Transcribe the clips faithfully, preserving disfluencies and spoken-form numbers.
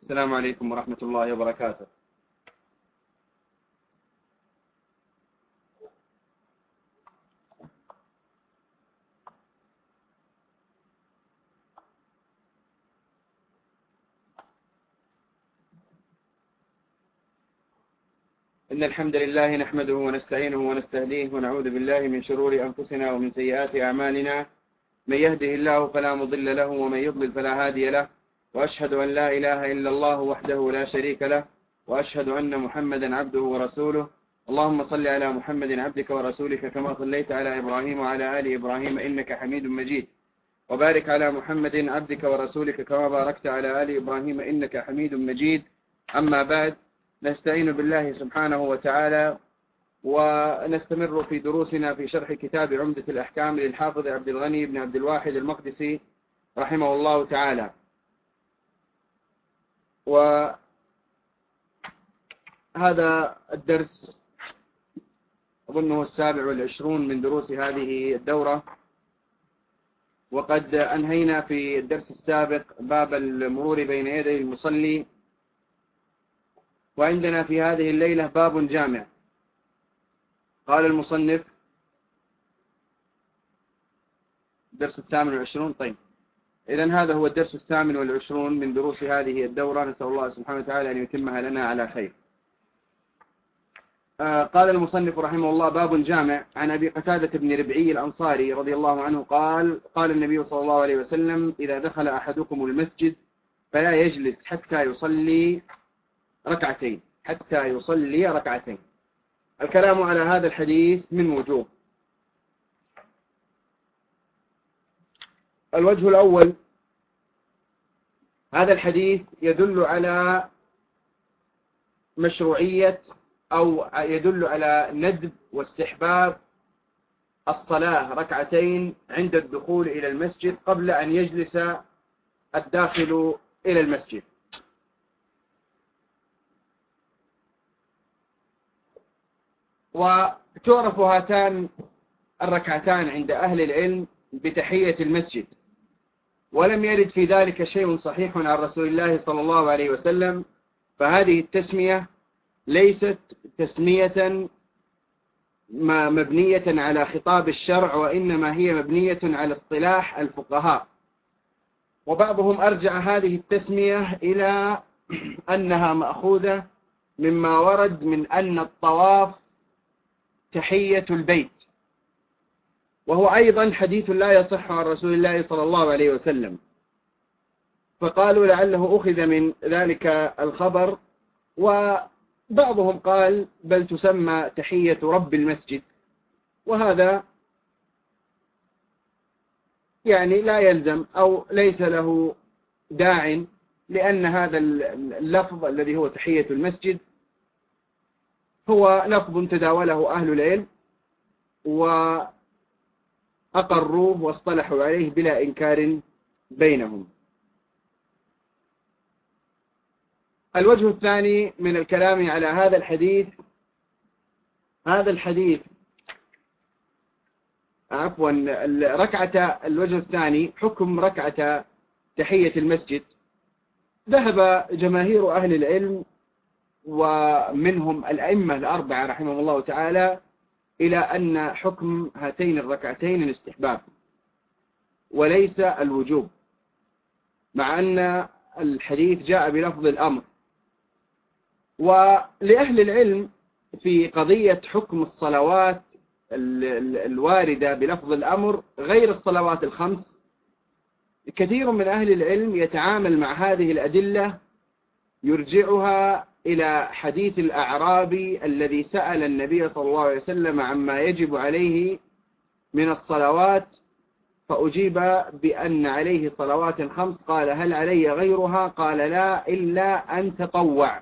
السلام عليكم ورحمة الله وبركاته. إن الحمد لله نحمده ونستعينه ونستهديه ونعوذ بالله من شرور أنفسنا ومن سيئات أعمالنا. من يهده الله فلا مضل له ومن يضلل فلا هادي له، وأشهد أن لا إله إلا الله وحده لا شريك له، وأشهد أن محمدا عبده ورسوله. اللهم صل على محمد عبدك ورسولك كما صليت على إبراهيم وعلى آل إبراهيم إنك حميد مجيد، وبارك على محمد عبدك ورسولك كما باركت على آل إبراهيم إنك حميد مجيد. أما بعد، نستعين بالله سبحانه وتعالى ونستمر في دروسنا في شرح كتاب عمدة الأحكام للحافظ عبد الغني بن عبد الواحد المقدسي رحمه الله تعالى. وهذا الدرس أظنه السابع والعشرون من دروس هذه الدورة، وقد أنهينا في الدرس السابق باب المرور بين يدي المصلي، وعندنا في هذه الليلة باب جامع. قال المصنف الدرس الثامن والعشرون. طيب، إذن هذا هو الدرس الثامن والعشرون من دروس هذه الدورة، نسأل الله سبحانه وتعالى أن يتمها لنا على خير. آه قال المصنف رحمه الله: باب جامع. عن أبي قتادة بن ربعي الأنصاري رضي الله عنه قال: قال النبي صلى الله عليه وسلم: إذا دخل أحدكم المسجد فلا يجلس حتى يصلي ركعتين حتى يصلي ركعتين. الكلام على هذا الحديث من وجوه. الوجه الأول: هذا الحديث يدل على مشروعية أو يدل على ندب واستحباب الصلاة ركعتين عند الدخول إلى المسجد قبل أن يجلس الداخل إلى المسجد. وتعرف هاتان الركعتان عند أهل العلم بتحية المسجد، ولم يرد في ذلك شيء صحيح عن رسول الله صلى الله عليه وسلم، فهذه التسمية ليست تسمية مبنية على خطاب الشرع، وإنما هي مبنية على اصطلاح الفقهاء. وبعضهم أرجع هذه التسمية إلى أنها مأخوذة مما ورد من أن الطواف تحية البيت، وهو أيضا حديث لا يصح عن رسول الله صلى الله عليه وسلم، فقالوا لعله أخذ من ذلك الخبر. وبعضهم قال بل تسمى تحية رب المسجد، وهذا يعني لا يلزم أو ليس له داع، لأن هذا اللفظ الذي هو تحية المسجد هو لفظ تداوله أهل العلم وأقروه واصطلحوا عليه بلا إنكار بينهم. الوجه الثاني من الكلام على هذا الحديث: هذا الحديث عفوا ركعة الوجه الثاني حكم ركعة تحية المسجد. ذهب جماهير أهل العلم ومنهم الأئمة الأربعة رحمهم الله تعالى إلى أن حكم هاتين الركعتين الاستحباب وليس الوجوب، مع أن الحديث جاء بلفظ الأمر. ولأهل العلم في قضية حكم الصلوات الواردة بلفظ الأمر غير الصلوات الخمس، كثير من أهل العلم يتعامل مع هذه الأدلة يرجعها إلى حديث الأعرابي الذي سأل النبي صلى الله عليه وسلم عما يجب عليه من الصلوات، فأجيب بأن عليه صلوات خمس، قال: هل علي غيرها؟ قال: لا، إلا أن تطوع.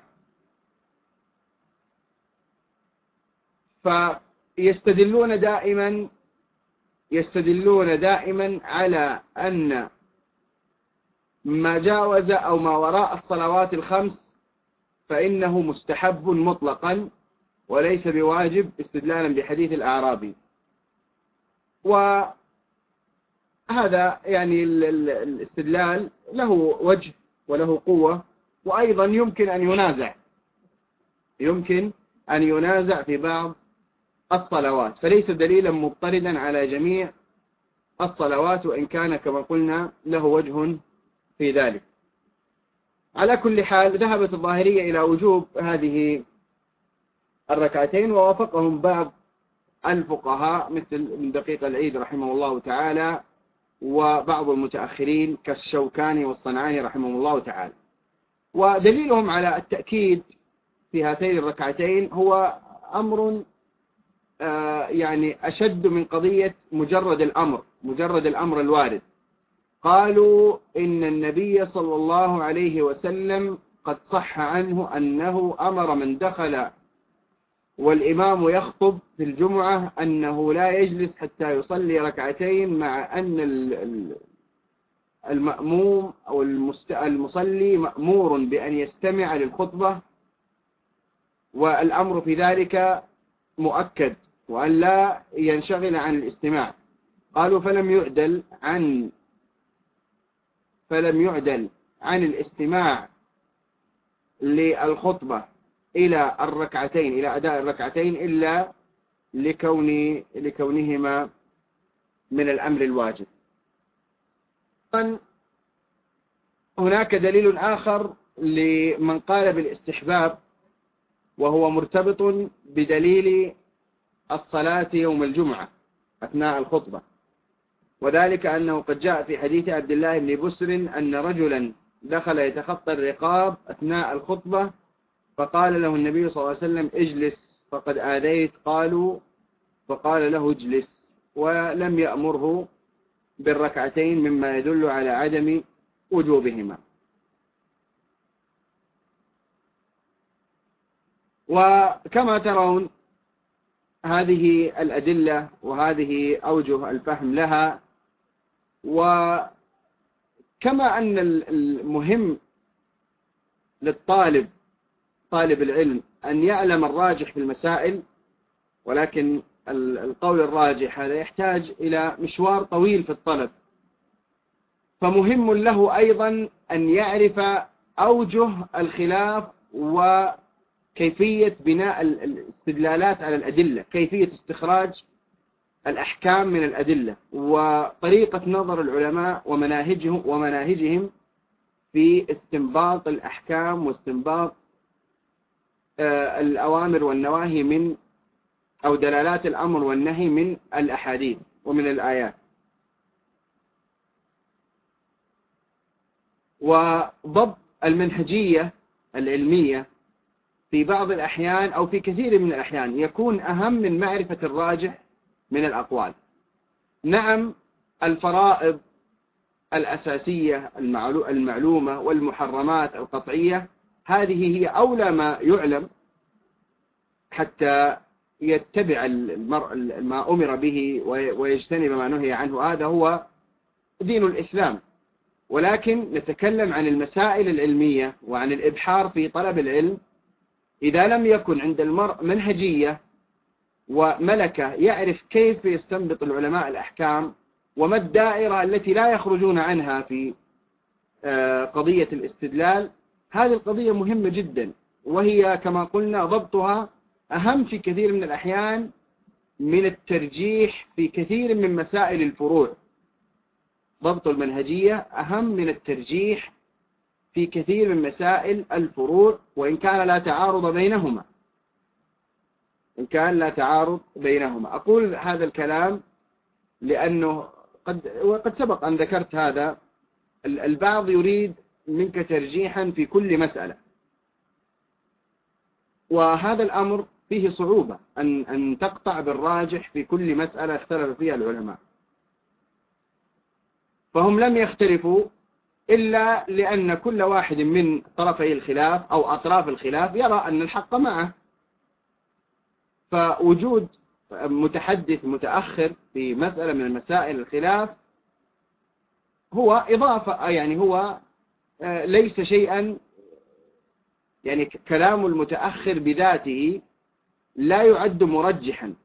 فيستدلون دائما يستدلون دائما على أن ما جاوز أو ما وراء الصلوات الخمس فإنه مستحب مطلقا وليس بواجب، استدلالا بحديث الأعرابي. وهذا يعني الاستدلال له وجه وله قوة، وأيضا يمكن أن ينازع يمكن أن ينازع في بعض الصلوات، فليس دليلا مضطردا على جميع الصلوات، وإن كان كما قلنا له وجه في ذلك. على كل حال ذهبت الظاهرية إلى وجوب هذه الركعتين، ووافقهم بعض الفقهاء مثل من دقيق العيد رحمه الله تعالى، وبعض المتأخرين كالشوكاني والصنعاني رحمه الله تعالى. ودليلهم على التأكيد في هاتين الركعتين هو أمر يعني أشد من قضية مجرد الأمر مجرد الأمر الوارد. قالوا إن النبي صلى الله عليه وسلم قد صح عنه أنه أمر من دخل والإمام يخطب في الجمعة أنه لا يجلس حتى يصلي ركعتين، مع أن المأموم أو المصلي مأمور بأن يستمع للخطبة، والأمر في ذلك مؤكد، وأن لا ينشغل عن الاستماع. قالوا فلم يعدل عن فلم يعدل عن الاستماع للخطبة إلى الركعتين إلى أداء الركعتين إلا لكون لكونهما من الأمر الواجب. هناك دليل آخر لمن قال بالاستحباب، وهو مرتبط بدليل الصلاة يوم الجمعة أثناء الخطبة، وذلك أنه قد جاء في حديث عبد الله بن بسر أن رجلا دخل يتخطى الرقاب أثناء الخطبة، فقال له النبي صلى الله عليه وسلم اجلس فقد آذيت، قالوا فقال له اجلس، ولم يأمره بالركعتين، مما يدل على عدم وجوبهما. وكما ترون هذه الأدلة وهذه أوجه الفهم لها، وكما أن المهم للطالب طالب العلم أن يعلم الراجح في المسائل، ولكن القول الراجح هذا يحتاج إلى مشوار طويل في الطلب، فمهم له أيضا أن يعرف أوجه الخلاف وكيفية بناء الاستدلالات على الأدلة، كيفية استخراج الأحكام من الأدلة، وطريقة نظر العلماء ومناهجهم ومناهجهم في استنباط الأحكام واستنباط الأوامر والنواهي من أو دلالات الأمر والنهي من الأحاديث ومن الآيات. وضبط المنهجية العلمية في بعض الأحيان أو في كثير من الأحيان يكون أهم من معرفة الراجح من الأقوال. نعم، الفرائض الأساسية المعلومة والمحرمات القطعية هذه هي أولى ما يعلم حتى يتبع المرء ما أمر به ويجتنب ما نهي عنه، هذا هو دين الإسلام. ولكن نتكلم عن المسائل العلمية وعن الإبحار في طلب العلم. إذا لم يكن عند المرء منهجية وملكة يعرف كيف يستنبط العلماء الأحكام وما الدائرة التي لا يخرجون عنها في قضية الاستدلال، هذه القضية مهمة جدا، وهي كما قلنا ضبطها أهم في كثير من الأحيان من الترجيح في كثير من مسائل الفروع. ضبط المنهجية أهم من الترجيح في كثير من مسائل الفروع، وإن كان لا تعارض بينهما إن كان لا تعارض بينهما. أقول هذا الكلام لأنه قد وقد سبق أن ذكرت هذا، البعض يريد منك ترجيحا في كل مسألة، وهذا الأمر فيه صعوبة أن أن تقطع بالراجح في كل مسألة اختلف فيها العلماء. فهم لم يختلفوا إلا لأن كل واحد من طرفي الخلاف أو أطراف الخلاف يرى أن الحق معه. فوجود متحدث متأخر في مسألة من المسائل الخلاف هو إضافة، يعني هو ليس شيئا، يعني كلام المتأخر بذاته لا يعد مرجحا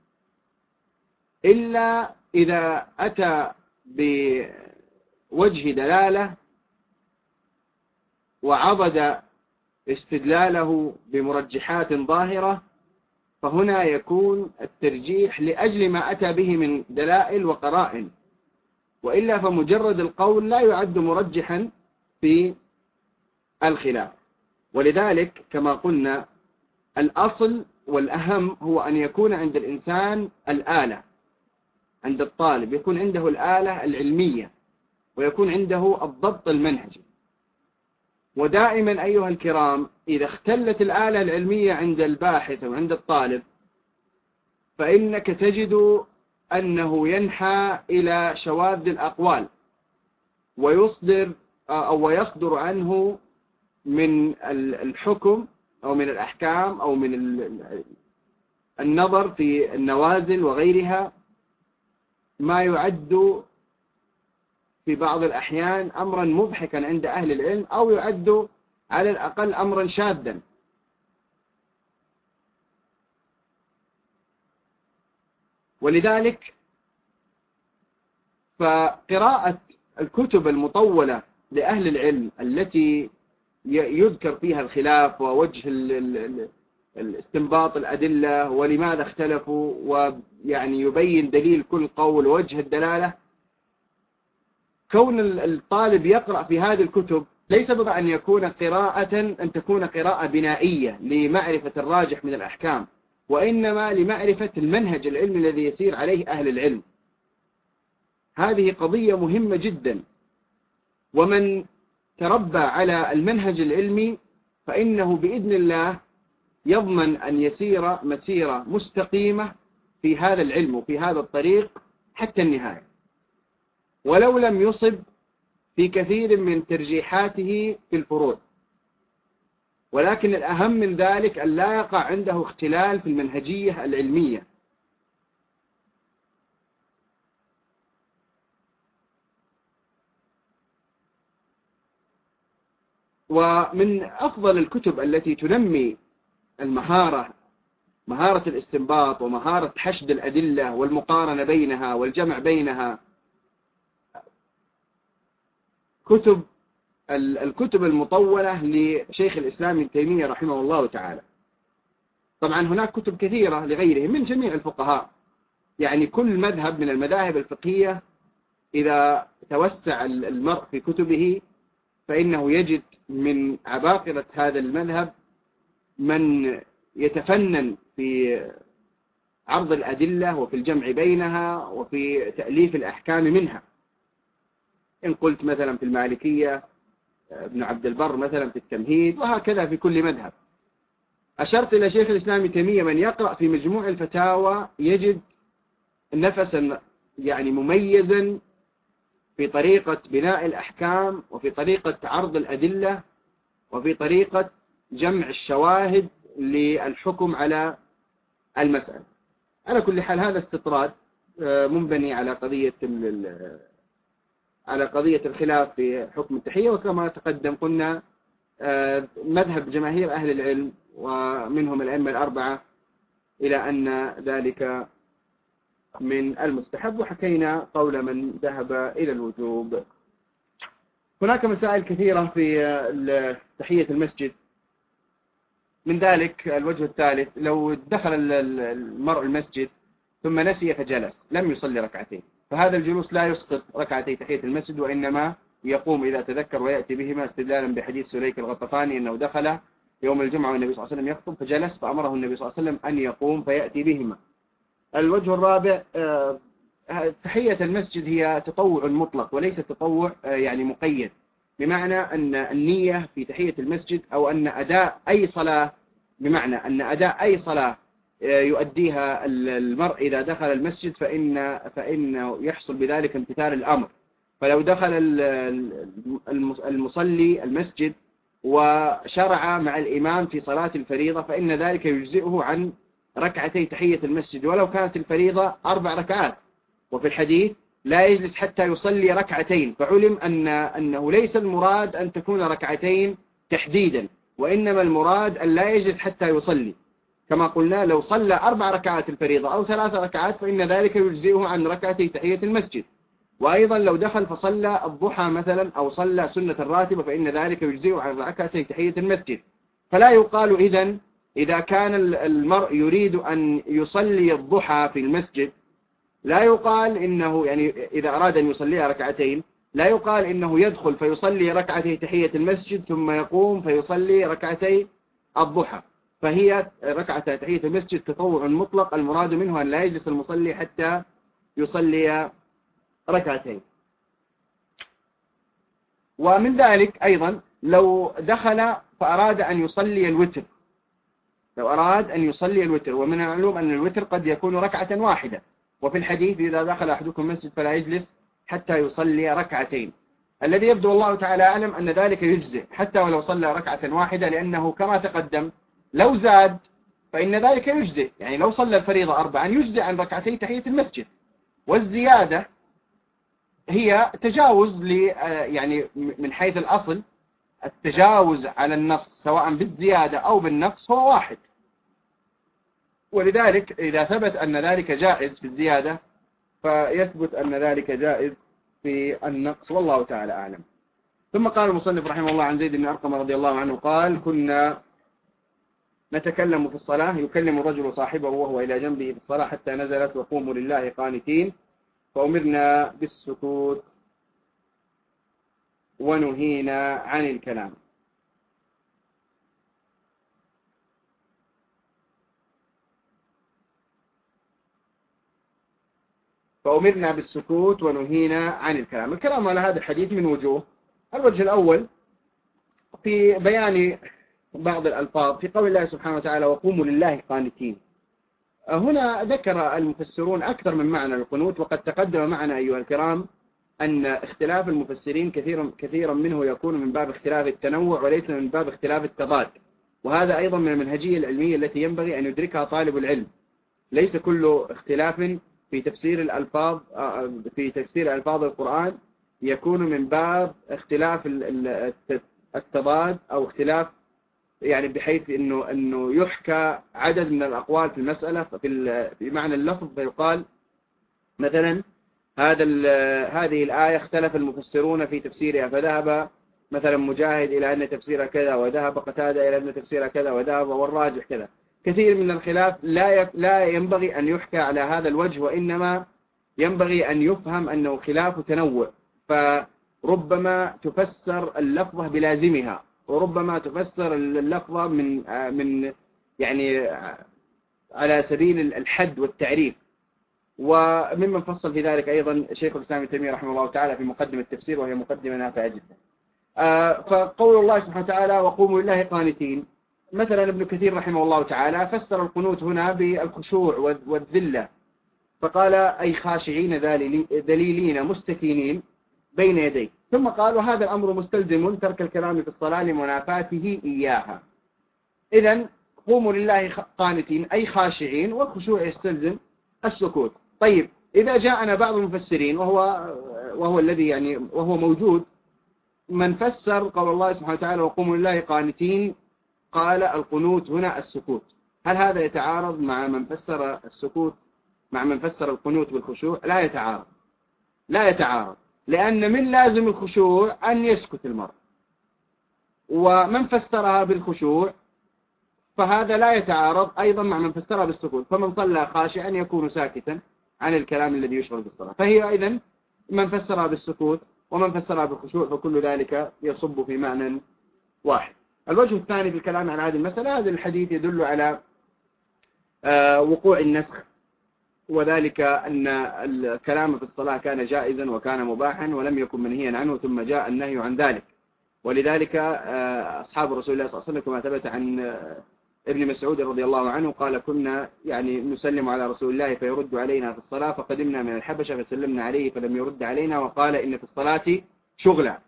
إلا إذا أتى بوجه دلالة وعضد استدلاله بمرجحات ظاهرة، فهنا يكون الترجيح لأجل ما أتى به من دلائل وقرائن، وإلا فمجرد القول لا يعد مرجحا في الخلاف. ولذلك كما قلنا الأصل والأهم هو أن يكون عند الإنسان الآلة، عند الطالب يكون عنده الآلة العلمية ويكون عنده الضبط المنهجي. ودائما أيها الكرام إذا اختلت الآلة العلمية عند الباحث وعند الطالب فإنك تجد أنه ينحى إلى شواذ الأقوال ويصدر أو يصدر عنه من الحكم أو من الأحكام أو من النظر في النوازل وغيرها ما يعد في بعض الأحيان أمرا مضحكا عند أهل العلم، أو يعد على الأقل أمرا شاذا. ولذلك فقراءة الكتب المطولة لأهل العلم التي يذكر فيها الخلاف ووجه الاستنباط الأدلة ولماذا اختلفوا، ويعني يبين دليل كل قول ووجه الدلالة، كون الطالب يقرأ في هذه الكتب ليس بضع أن يكون قراءة أن تكون قراءة بنائية لمعرفة الراجح من الأحكام، وإنما لمعرفة المنهج العلمي الذي يسير عليه أهل العلم. هذه قضية مهمة جدا، ومن تربى على المنهج العلمي فإنه بإذن الله يضمن أن يسير مسيرة مستقيمة في هذا العلم وفي هذا الطريق حتى النهاية، ولو لم يصب في كثير من ترجيحاته في الفروع. ولكن الأهم من ذلك أن لا يقع عنده اختلال في المنهجية العلمية. ومن أفضل الكتب التي تنمي المهارة، مهارة الاستنباط ومهارة حشد الأدلة والمقارنة بينها والجمع بينها، كتب الكتب المطولة لشيخ الإسلام ابن تيمية رحمه الله تعالى. طبعا هناك كتب كثيرة لغيره من جميع الفقهاء، يعني كل مذهب من المذاهب الفقهية إذا توسع المرء في كتبه فإنه يجد من عباقرة هذا المذهب من يتفنن في عرض الأدلة وفي الجمع بينها وفي تأليف الأحكام منها. إن قلت مثلا في المالكية ابن عبد البر مثلا في التمهيد، وهكذا في كل مذهب. أشرت إلى شيخ الإسلام ابن تيمية من يقرأ في مجموع الفتاوى يجد نفسا يعني مميزا في طريقة بناء الأحكام وفي طريقة عرض الأدلة وفي طريقة جمع الشواهد للحكم على المسألة. على كل حال هذا استطراد منبني على قضية على قضية الخلاف في حكم التحية، وكما تقدم قلنا مذهب جماهير أهل العلم ومنهم الأئمة الأربعة إلى أن ذلك من المستحب، وحكينا قول من ذهب إلى الوجوب. هناك مسائل كثيرة في تحية المسجد، من ذلك الوجه الثالث: لو دخل المرء المسجد ثم نسي فجلس لم يصلي ركعتين، فهذا الجلوس لا يسقط ركعتي تحية المسجد، وإنما يقوم إذا تذكر ويأتي بهما، استدلالا بحديث سليك الغطفاني أنه دخل يوم الجمعة والنبي صلى الله عليه وسلم يخطب فجلس فأمره النبي صلى الله عليه وسلم أن يقوم فيأتي بهما. الوجه الرابع: تحية المسجد هي تطوع مطلق وليس تطوع يعني مقيد، بمعنى أن النية في تحية المسجد أو أن أداء أي صلاة، بمعنى أن أداء أي صلاة يؤديها المرء إذا دخل المسجد فإن فإنه يحصل بذلك امتثال الأمر. فلو دخل المصلي المسجد وشرع مع الإمام في صلاة الفريضة فإن ذلك يجزئه عن ركعتي تحية المسجد ولو كانت الفريضة أربع ركعات. وفي الحديث: لا يجلس حتى يصلي ركعتين، فعلم أن أنه ليس المراد أن تكون ركعتين تحديدا، وإنما المراد أن لا يجلس حتى يصلي. كما قلنا لو صلى أربع ركعات الفريضة أو ثلاث ركعات فإن ذلك يجزئه عن ركعتي تحية المسجد. وأيضا لو دخل فصلى الضحى مثلا أو صلى سنة الراتبة فإن ذلك يجزئه عن ركعتي تحية المسجد. فلا يقال إذن إذا كان المرء يريد أن يصلي الضحى في المسجد، لا يقال إنه يعني إذا أراد أن يصليها ركعتين لا يقال إنه يدخل فيصلي ركعتي تحية المسجد ثم يقوم فيصلي ركعتي الضحى، فهي ركعة تحية المسجد تطوع مطلق، المراد منه أن لا يجلس المصلي حتى يصلي ركعتين. ومن ذلك أيضا لو دخل فأراد أن يصلي الوتر، لو أراد أن يصلي الوتر، ومن المعلوم أن الوتر قد يكون ركعة واحدة، وفي الحديث إذا دخل أحدكم مسجد فلا يجلس حتى يصلي ركعتين. الذي يبدو الله تعالى أعلم أن ذلك يجزئ حتى ولو صلى ركعة واحدة، لأنه كما تقدم لو زاد فإن ذلك يجزئ، يعني لو صلى الفريضة أربعا يجزئ عن ركعتي تحية المسجد، والزيادة هي تجاوز ل يعني من حيث الأصل التجاوز على النص سواء بالزيادة أو بالنقص هو واحد، ولذلك إذا ثبت أن ذلك جائز في الزيادة فيثبت أن ذلك جائز في النقص، والله تعالى أعلم. ثم قال المصنف رحمه الله عن زيد بن أرقم رضي الله عنه قال: كنا نتكلم في الصلاة، يكلم الرجل صاحبه وهو إلى جنبه في الصلاة حتى نزلت وقوموا لله قانتين، فأمرنا بالسكوت ونهينا عن الكلام. فأمرنا بالسكوت ونهينا عن الكلام. الكلام على هذا الحديث من وجوه. الوجه الأول في بيان بعض الألفاظ في قول الله سبحانه وتعالى: وقوموا لله قانتين. هنا ذكر المفسرون أكثر من معنى القنوت، وقد تقدم معنا أيها الكرام أن اختلاف المفسرين كثيرا كثيرا منه يكون من باب اختلاف التنوع وليس من باب اختلاف التضاد، وهذا أيضا من المنهجية العلمية التي ينبغي أن يدركها طالب العلم. ليس كل اختلاف في تفسير الألفاظ في تفسير ألفاظ القرآن يكون من باب اختلاف التضاد أو اختلاف يعني بحيث إنه إنه يحكى عدد من الأقوال في المسألة في في معنى اللفظ، فيقال مثلا هذا هذه الآية اختلف المفسرون في تفسيرها، فذهب مثلا مجاهد إلى أن تفسيرها كذا، وذهب قتادة إلى أن تفسيرها كذا، وذهب والراجح كذا. كثير من الخلاف لا لا ينبغي أن يحكى على هذا الوجه، وإنما ينبغي أن يفهم أنه خلاف تنوع، فربما تفسر اللفظة بلازمها، وربما تفسر اللفظة من من يعني على سبيل الحد والتعريف. وممن فصل في ذلك أيضا شيخ الإسلام ابن تيمية رحمه الله تعالى في مقدمة التفسير، وهي مقدمة نافعة جدا. فقول الله سبحانه وتعالى: وقوموا لله قانتين، مثلا ابن كثير رحمه الله تعالى فسر القنوت هنا بالخشوع والذلة، فقال: أي خاشعين ذليلين مستكينين بين يديه. ثم قال: وهذا الأمر مستلزم ترك الكلام في الصلاة لمنافاته إياها. إذن قوموا لله قانتين أي خاشعين، والخشوع يستلزم السكوت. طيب، إذا جاءنا بعض المفسرين وهو وهو الذي يعني وهو موجود، من فسر قول الله سبحانه وتعالى: وقوموا لله قانتين، قال القنوت هنا السكوت. هل هذا يتعارض مع من فسر السكوت مع من فسر القنوت بالخشوع؟ لا يتعارض، لا يتعارض، لأن من لازم الخشوع أن يسكت المرء، ومن فسرها بالخشوع فهذا لا يتعارض أيضا مع من فسرها بالسكوت، فمن صلى خاشعا يكون ساكتا عن الكلام الذي يشغل بالصلاة. فهي أيضا من فسرها بالسكوت ومن فسرها بالخشوع، فكل ذلك يصب في معنى واحد. الوجه الثاني في الكلام عن هذه المسألة، هذا الحديث يدل على وقوع النسخ، وذلك أن الكلام في الصلاة كان جائزا وكان مباحا ولم يكن منهيا عنه، ثم جاء النهي عن ذلك. ولذلك أصحاب رسول الله صلى الله عليه وسلم كما ثبت عن ابن مسعود رضي الله عنه قال: كنا يعني نسلم على رسول الله فيرد علينا في الصلاة، فقدمنا من الحبشة فسلمنا عليه فلم يرد علينا، وقال: إن في الصلاة شغلا.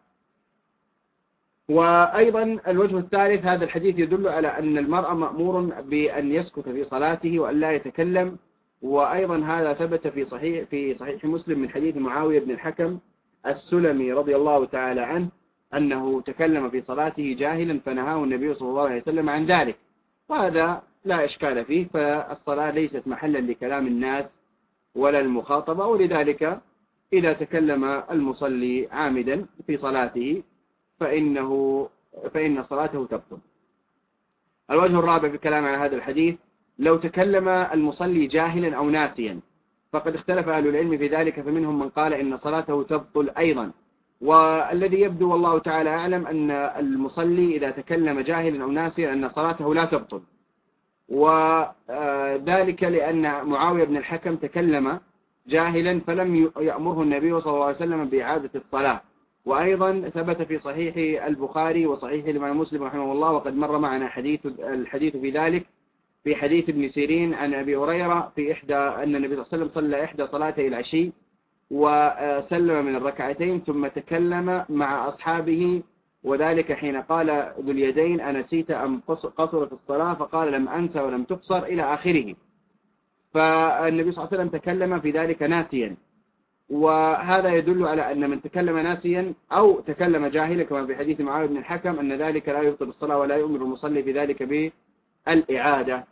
وأيضا الوجه الثالث، هذا الحديث يدل على أن المرء مأمور بأن يسكت في صلاته وأن لا يتكلم. وأيضا هذا ثبت في صحيح في صحيح مسلم من حديث معاوية بن الحكم السلمي رضي الله تعالى عنه أنه تكلم في صلاته جاهلا فنهاه النبي صلى الله عليه وسلم عن ذلك، وهذا لا إشكال فيه، فالصلاة ليست محلا لكلام الناس ولا المخاطبة، ولذلك إذا تكلم المصلي عامدا في صلاته فإنه فإن صلاته تبطل. الوجه الرابع في الكلام على هذا الحديث: لو تكلم المصلي جاهلا أو ناسيا فقد اختلف أهل العلم في ذلك، فمنهم من قال إن صلاته تبطل أيضا، والذي يبدو والله تعالى أعلم أن المصلي إذا تكلم جاهلا أو ناسيا أن صلاته لا تبطل، وذلك لأن معاوية بن الحكم تكلم جاهلا فلم يأمره النبي صلى الله عليه وسلم بإعادة الصلاة. وأيضا ثبت في صحيح البخاري وصحيح الإمام مسلم رحمه الله، وقد مر معنا حديث الحديث في ذلك في حديث ابن سيرين عن أبي هريرة في إحدى أن النبي صلى الله عليه وسلم صلى إحدى صلاتي العشي وسلم من الركعتين ثم تكلم مع أصحابه، وذلك حين قال ذو اليدين: أنسيت أم قصرت الصلاة؟ فقال: لم أنسى ولم تقصر، إلى آخره. فالنبي صلى الله عليه وسلم تكلم في ذلك ناسيا، وهذا يدل على أن من تكلم ناسيا أو تكلم جاهلا كما في حديث معاوية بن الحكم أن ذلك لا يبطل الصلاة ولا يؤمر المصلي في ذلك بالإعادة.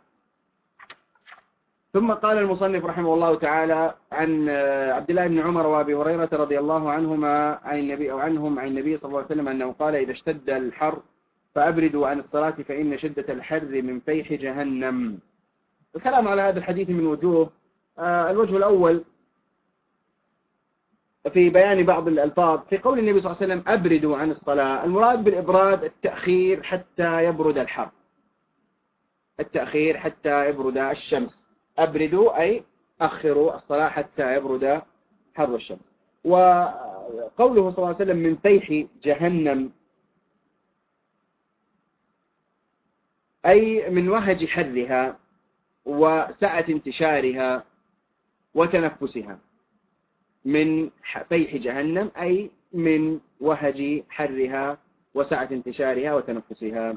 ثم قال المصنف رحمه الله تعالى عن عبد الله بن عمر وابي هريرة رضي الله عنهما عن النبي أو عنهم عن النبي صلى الله عليه وسلم أنه قال: إذا اشتد الحر فأبردوا عن الصلاة فإن شدة الحر من فيح جهنم. الكلام على هذا الحديث من وجوه. الوجه الأول في بيان بعض الألفاظ في قول النبي صلى الله عليه وسلم: أبردوا عن الصلاة. المراد بالإبراد التأخير حتى يبرد الحر، التأخير حتى يبرد الشمس. أبردوا أي أخروا الصلاة حتى يبرد حر الشمس. وقوله صلى الله عليه وسلم من فيح جهنم أي من وهج حرها وسعة انتشارها وتنفسها. من فيح جهنم أي من وهج حرها وسعة انتشارها وتنفسها.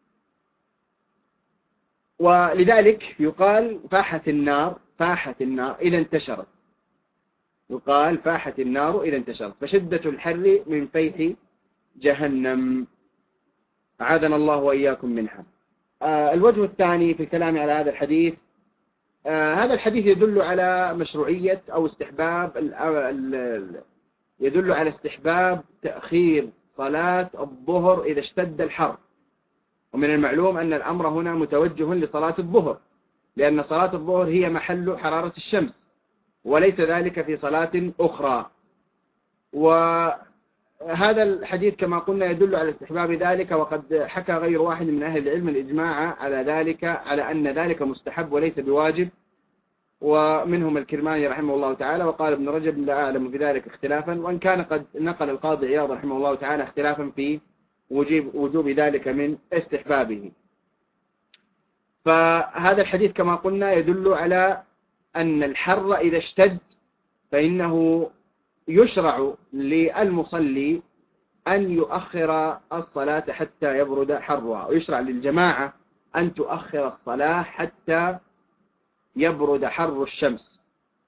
ولذلك يقال فاحت النار، فاحت النار إذا انتشرت، يقال فاحت النار إذا انتشرت. فشدة الحر من فيح جهنم، أعاذنا الله وإياكم منها. آه الوجه الثاني في الكلام على هذا الحديث: آه هذا الحديث يدل على مشروعية أو استحباب ال ال يدل على استحباب تأخير صلاة الظهر إذا اشتد الحر. ومن المعلوم أن الأمر هنا متوجه لصلاة الظهر، لأن صلاة الظهر هي محل حرارة الشمس وليس ذلك في صلاة أخرى. وهذا الحديث كما قلنا يدل على استحباب ذلك، وقد حكى غير واحد من أهل العلم الإجماع على ذلك، على أن ذلك مستحب وليس بواجب، ومنهم الكرماني رحمه الله تعالى. وقال ابن رجب: لا أعلم في ذلك اختلافا، وإن كان قد نقل القاضي عياض رحمه الله تعالى اختلافا في وجوب وجوب ذلك من استحبابه. فهذا الحديث كما قلنا يدل على أن الحر إذا اشتد فإنه يشرع للمصلي أن يؤخر الصلاة حتى يبرد حرها، ويشرع للجماعة أن تؤخر الصلاة حتى يبرد حر الشمس.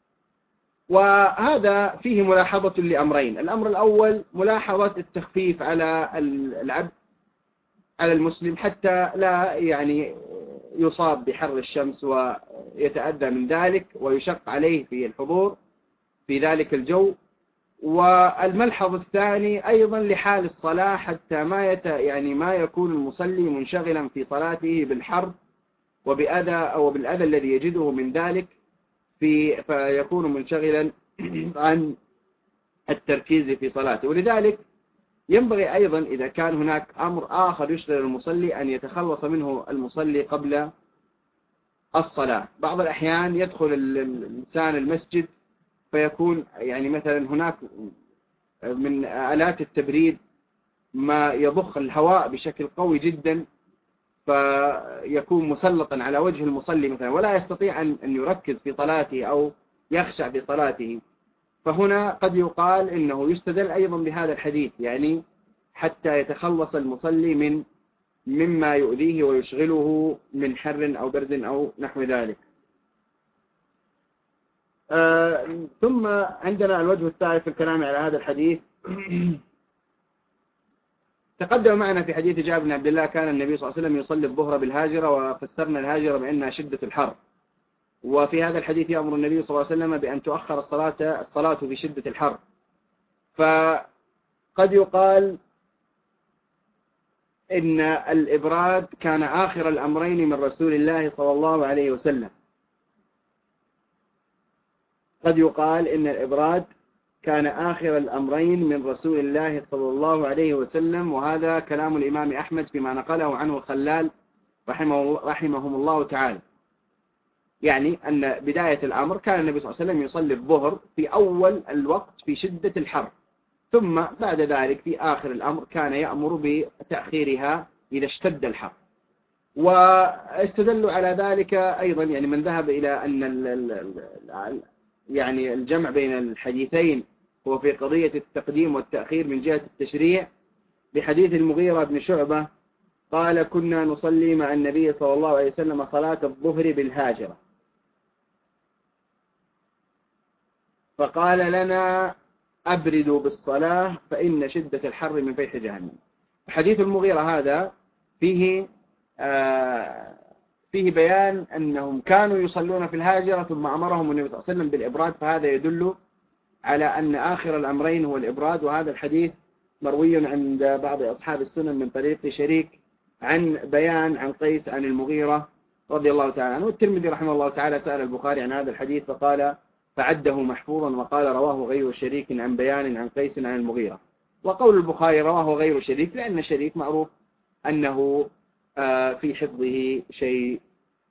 وهذا فيه ملاحظة لأمرين: الأمر الأول ملاحظة التخفيف على العبد، على المسلم، حتى لا يعني يصاب بحر الشمس ويتأذى من ذلك ويشق عليه في الحضور في ذلك الجو. والملحظ الثاني أيضا لحال الصلاة، حتى ما يت يعني ما يكون المصلي منشغلا في صلاته بالحر وبأذى أو بالأذى الذي يجده من ذلك، في فيكون منشغلا عن التركيز في صلاته. ولذلك ينبغي أيضا إذا كان هناك أمر آخر يشغل المصلي أن يتخلص منه المصلي قبل الصلاة. بعض الأحيان يدخل الإنسان المسجد فيكون يعني مثلا هناك من آلات التبريد ما يضخ الهواء بشكل قوي جدا، فيكون مسلطا على وجه المصلي مثلا ولا يستطيع أن يركز في صلاته أو يخشع في صلاته. فهنا قد يقال إنه يستدل أيضا بهذا الحديث، يعني حتى يتخلص المصلي من مما يؤذيه ويشغله من حر أو برد أو نحو ذلك. آه ثم عندنا الوجه الثالث في الكلام على هذا الحديث. تقدم معنا في حديث جابر بن عبد الله: كان النبي صلى الله عليه وسلم يصلي الظهر بالهاجرة، وفسرنا الهاجرة بأنها شدة الحر. وفي هذا الحديث يأمر النبي صلى الله عليه وسلم بأن تؤخر الصلاة الصلاة في شدة الحر. فقد يقال إن الإبراد كان آخر الأمرين من رسول الله صلى الله عليه وسلم. قد يقال إن الإبراد كان آخر الأمرين من رسول الله صلى الله عليه وسلم، وهذا كلام الإمام أحمد فيما نقله عنه الخلال رحمه رحمهم الله تعالى. يعني أن بداية الأمر كان النبي صلى الله عليه وسلم يصلي الظهر في أول الوقت في شدة الحر، ثم بعد ذلك في آخر الأمر كان يأمر بتأخيرها إذا اشتد الحر. واستدلوا على ذلك أيضا يعني من ذهب إلى أن ال ال يعني الجمع بين الحديثين هو في قضية التقديم والتأخير من جهة التشريع، بحديث المغيرة بن شعبة قال: كنا نصلي مع النبي صلى الله عليه وسلم صلاة الظهر بالهاجرة، فقال لنا: أبردوا بالصلاة فإن شدة الحر من فيح جهنم. حديث المغيرة هذا فيه آه فيه بيان أنهم كانوا يصلون في الهاجرة ثم أمرهم النبي صلى الله عليه وسلم بالإبراد، فهذا يدل على أن آخر الأمرين هو الإبراد. وهذا الحديث مروي عند بعض أصحاب السنن من طريق شريك عن بيان عن قيس عن المغيرة رضي الله تعالى عنه. والترمذي رحمه الله تعالى سأل البخاري عن هذا الحديث فقال فعده محفوظا، وقال رواه غير شريك عن بيان عن قيس عن المغيرة. وقول البخاري رواه غير شريك لأن شريك معروف أنه في حفظه شيء.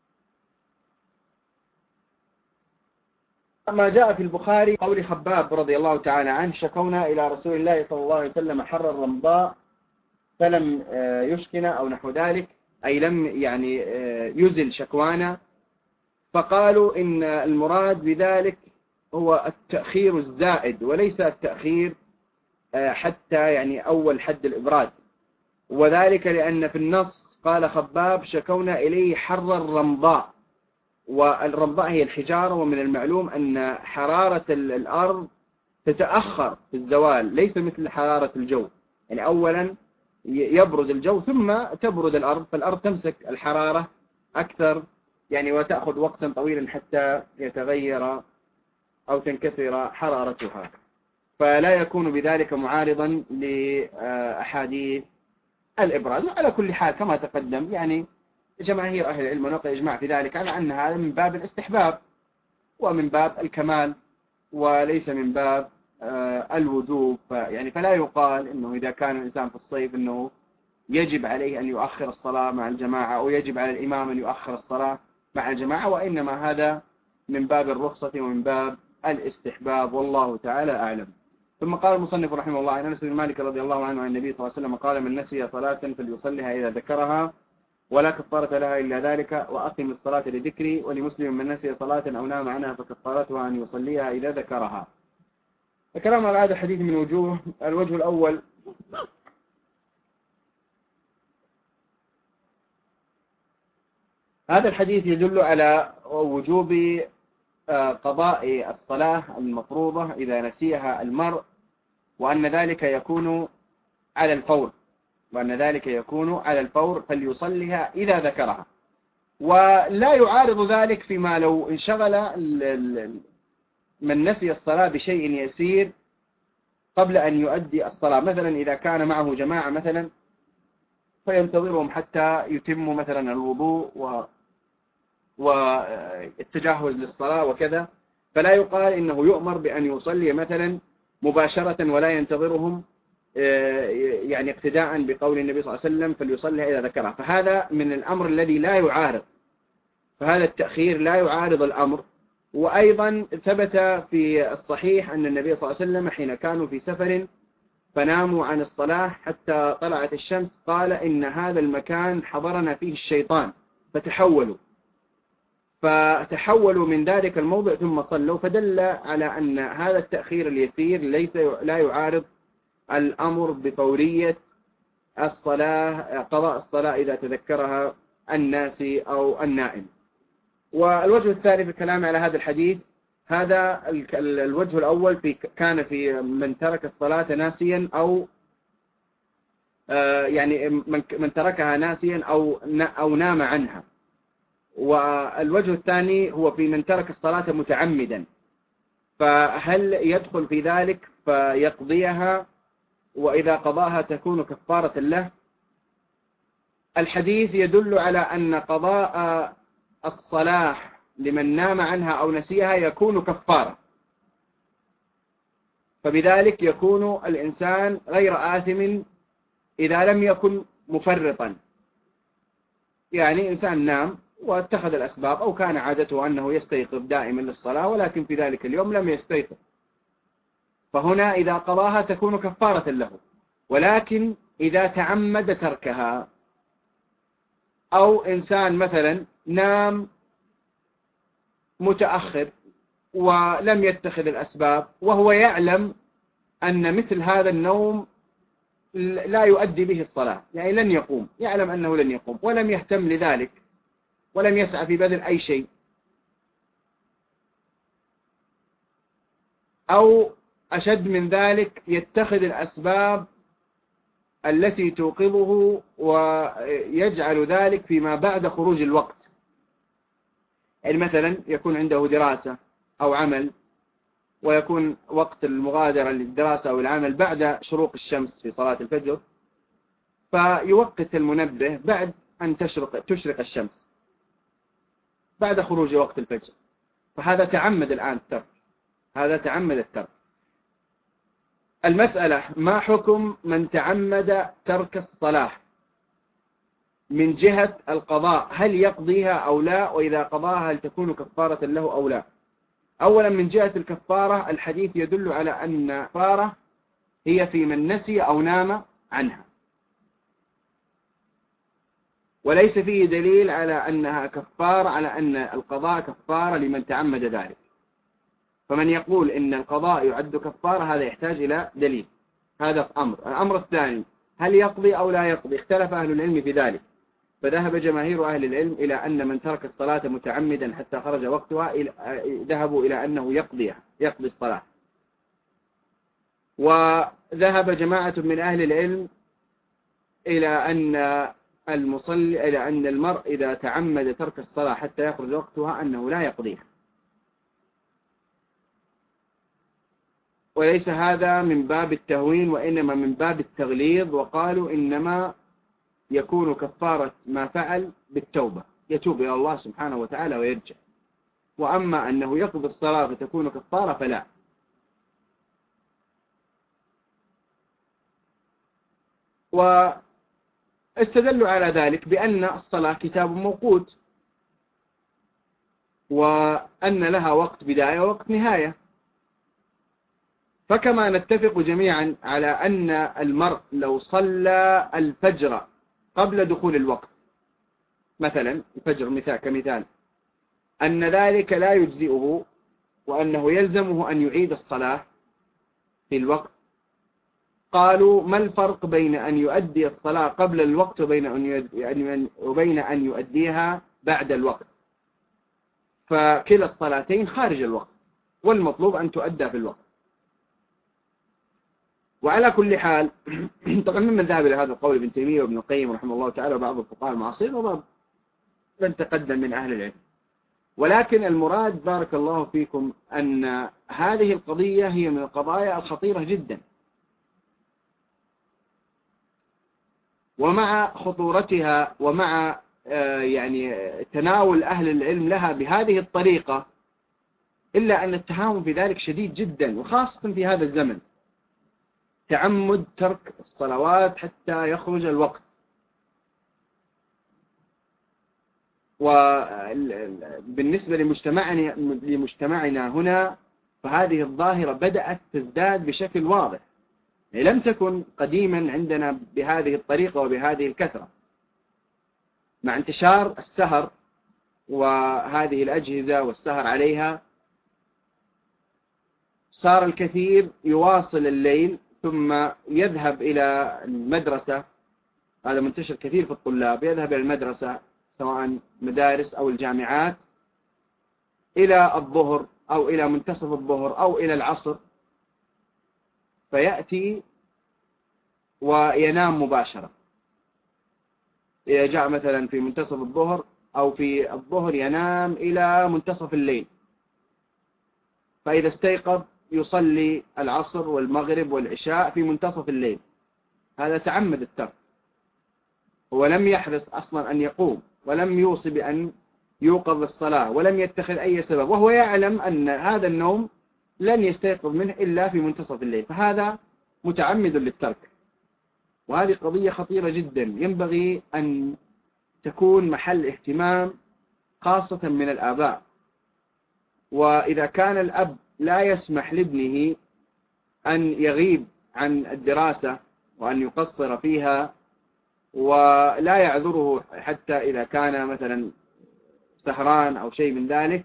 ما جاء في البخاري قول خباب رضي الله تعالى عنه: شكونا إلى رسول الله صلى الله عليه وسلم حر الرمضاء فلم يشكنا أو نحو ذلك، أي لم يعني يزل شكوانا، فقالوا إن المراد بذلك هو التأخير الزائد وليس التأخير حتى يعني أول حد الإبراد. وذلك لأن في النص قال خباب: شكونا إليه حر الرمضاء، والرمضاء هي الحجارة، ومن المعلوم أن حرارة الأرض تتأخر في الزوال ليس مثل حرارة الجو، يعني أولا يبرد الجو ثم تبرد الأرض، فالأرض تمسك الحرارة أكثر يعني وتأخذ وقتا طويلا حتى يتغير أو تنكسر حرارتها، فلا يكون بذلك معارضا لأحاديث الإبراد. وعلى كل حال كما تقدم يعني جماهير أهل العلم ونقل إجماع في ذلك على أن هذا من باب الاستحباب ومن باب الكمال وليس من باب الوجوب. يعني فلا يقال إنه إذا كان الإنسان في الصيف إنه يجب عليه أن يؤخر الصلاة مع الجماعة أو يجب على الإمام أن يؤخر الصلاة مع الجماعة، وإنما هذا من باب الرخصة ومن باب الاستحباب، والله تعالى أعلم. ثم قال المصنف رحمه الله: عن أنس بن مالك رضي الله عنه عن النبي صلى الله عليه وسلم قال: من نسي صلاة فليصلها إذا ذكرها ولا كفارة لها إلا ذلك، وأقم الصلاة لذكري. ولمسلم: من نسي صلاة أو نام عنها فكفارتها أن يصليها إذا ذكرها. الكلام على هذا الحديث من وجوه. الوجه الأول: هذا الحديث يدل على وجوب قضاء الصلاة المفروضة إذا نسيها المرء، وأن ذلك يكون على الفور وأن ذلك يكون على الفور فليصليها إذا ذكرها. ولا يعارض ذلك فيما لو انشغل من نسي الصلاة بشيء يسير قبل أن يؤدي الصلاة، مثلا إذا كان معه جماعة مثلا فينتظرهم حتى يتموا مثلا الوضوء و والتجهز للصلاة وكذا، فلا يقال إنه يؤمر بأن يصلي مثلا مباشرة ولا ينتظرهم، يعني اقتداء بقول النبي صلى الله عليه وسلم فليصلي إذا ذكرها. فهذا من الأمر الذي لا يعارض، فهذا التأخير لا يعارض الأمر. وأيضا ثبت في الصحيح أن النبي صلى الله عليه وسلم حين كانوا في سفر فناموا عن الصلاة حتى طلعت الشمس قال: إن هذا المكان حضرنا فيه الشيطان فتحولوا فتحولوا من ذلك الموضع ثم صلوا، فدل على أن هذا التأخير اليسير ليس لا يعارض الأمر بفورية الصلاة قضاء الصلاة إذا تذكرها الناسي أو النائم. والوجه الثاني في الكلام على هذا الحديث، هذا الوجه الأول في كان في من ترك الصلاة ناسيا أو يعني من تركها ناسيا أو أو نام عنها. والوجه الثاني هو في من ترك الصلاة متعمدا، فهل يدخل في ذلك فيقضيها وإذا قضاها تكون كفارة له؟ الحديث يدل على أن قضاء الصلاة لمن نام عنها أو نسيها يكون كفارة، فبذلك يكون الإنسان غير آثم إذا لم يكن مفرطا. يعني إنسان نام واتخذ الأسباب أو كان عادته أنه يستيقظ دائما للصلاة ولكن في ذلك اليوم لم يستيقظ، فهنا إذا قضاها تكون كفارة له. ولكن إذا تعمد تركها، أو إنسان مثلا نام متأخر ولم يتخذ الأسباب وهو يعلم أن مثل هذا النوم لا يؤدي به الصلاة، يعني لن يقوم، يعلم أنه لن يقوم ولم يهتم لذلك ولم يسعى في بذل أي شيء، أو أشد من ذلك يتخذ الأسباب التي توقظه ويجعل ذلك فيما بعد خروج الوقت. يعني مثلا يكون عنده دراسة أو عمل ويكون وقت المغادرة للدراسة أو العمل بعد شروق الشمس في صلاة الفجر، فيوقت المنبه بعد أن تشرق, تشرق الشمس بعد خروج وقت الفجر، فهذا تعمد الآن الترك، هذا تعمد الترك. المسألة ما حكم من تعمد ترك الصلاة من جهة القضاء؟ هل يقضيها أو لا؟ وإذا قضاها هل تكون كفارة له أو لا؟ أولا من جهة الكفارة الحديث يدل على أن الكفارة هي في من نسي أو نام عنها، وليس فيه دليل على أنها كفارة، على أن القضاء كفارة لمن تعمد ذلك. فمن يقول إن القضاء يعد كفارة هذا يحتاج إلى دليل. هذا أمر. الأمر الثاني، هل يقضي أو لا يقضي؟ اختلف أهل العلم في ذلك، فذهب جماهير أهل العلم إلى أن من ترك الصلاة متعمدا حتى خرج وقتها ذهبوا إلى أنه يقضيها، يقضي الصلاة. وذهب جماعة من أهل العلم إلى أن المصلي إلى أن المرء إذا تعمد ترك الصلاة حتى يخرج وقتها أنه لا يقضيها. وليس هذا من باب التهوين وإنما من باب التغليظ، وقالوا إنما يكون كفارة ما فعل بالتوبة، يتوب إلى الله سبحانه وتعالى ويرجع. وأما أنه يقضي الصلاة فتكون كفارة فلا. واستدلوا على ذلك بأن الصلاة كتاب موقوت، وأن لها وقت بداية ووقت نهاية. فكما نتفق جميعا على أن المرء لو صلى الفجر قبل دخول الوقت، مثلا الفجر مثال كمثال، أن ذلك لا يجزئه وأنه يلزمه أن يعيد الصلاة في الوقت. قالوا ما الفرق بين أن يؤدي الصلاة قبل الوقت وبين أن وبين أن يؤديها بعد الوقت؟ فكلا الصلاتين خارج الوقت، والمطلوب أن تؤدى في الوقت. وعلى كل حال طبعا من ذهب إلى هذا القول ابن تيمية وابن القيم رحمه الله تعالى وبعض الفقهاء المعاصرين وبعض من تقدم من أهل العلم. ولكن المراد بارك الله فيكم أن هذه القضية هي من القضايا الخطيرة جدا، ومع خطورتها ومع يعني تناول أهل العلم لها بهذه الطريقة، إلا أن التهاون في ذلك شديد جدا، وخاصة في هذا الزمن، تعمد ترك الصلوات حتى يخرج الوقت. وبالنسبة لمجتمعنا, لمجتمعنا هنا فهذه الظاهرة بدأت تزداد بشكل واضح، لم تكن قديما عندنا بهذه الطريقة وبهذه الكثرة. مع انتشار السهر وهذه الأجهزة والسهر عليها صار الكثير يواصل الليل ثم يذهب إلى المدرسة. هذا منتشر كثير في الطلاب، يذهب إلى المدرسة سواء مدارس أو الجامعات إلى الظهر أو إلى منتصف الظهر أو إلى العصر، فيأتي وينام مباشرة. إذا جاء مثلا في منتصف الظهر أو في الظهر ينام إلى منتصف الليل، فإذا استيقظ يصلي العصر والمغرب والعشاء في منتصف الليل. هذا تعمد الترك. ولم يحرص أصلا أن يقوم، ولم يوصي بأن يوقظ الصلاة، ولم يتخذ أي سبب، وهو يعلم أن هذا النوم لن يستيقظ منه إلا في منتصف الليل، فهذا متعمد للترك. وهذه قضية خطيرة جدا ينبغي أن تكون محل اهتمام خاصة من الآباء. وإذا كان الأب لا يسمح لابنه أن يغيب عن الدراسة وأن يقصر فيها، ولا يعذره حتى إذا كان مثلا سهران أو شيء من ذلك،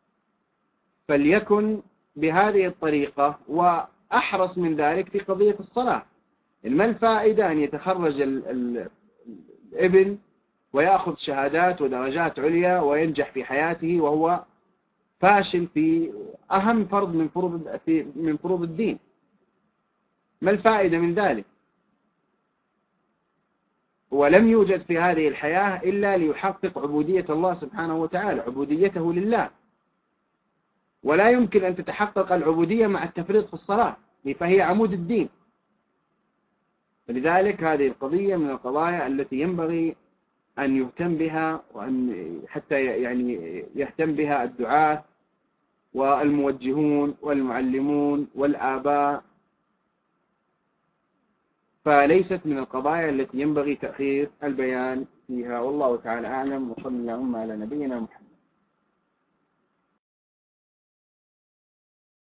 فليكن بهذه الطريقة. وأحرص من ذلك في قضية الصلاة، ما الفائدة أن يتخرج الابن ويأخذ شهادات ودرجات عليا وينجح في حياته وهو فاشل في أهم فرض من فروض من فروض الدين؟ ما الفائدة من ذلك؟ ولم يوجد في هذه الحياة إلا ليحقق عبودية الله سبحانه وتعالى، عبوديته لله، ولا يمكن أن تتحقق العبودية مع التفريط في الصلاة، فهي عمود الدين. فلذلك هذه القضية من القضايا التي ينبغي أن يهتم بها، وأن حتى يعني يهتم بها الدعاة والموجهون والمعلمون والآباء، فليست من القضايا التي ينبغي تأخير البيان فيها. والله تعالى أعلم، وصلى اللهم على نبينا محمد.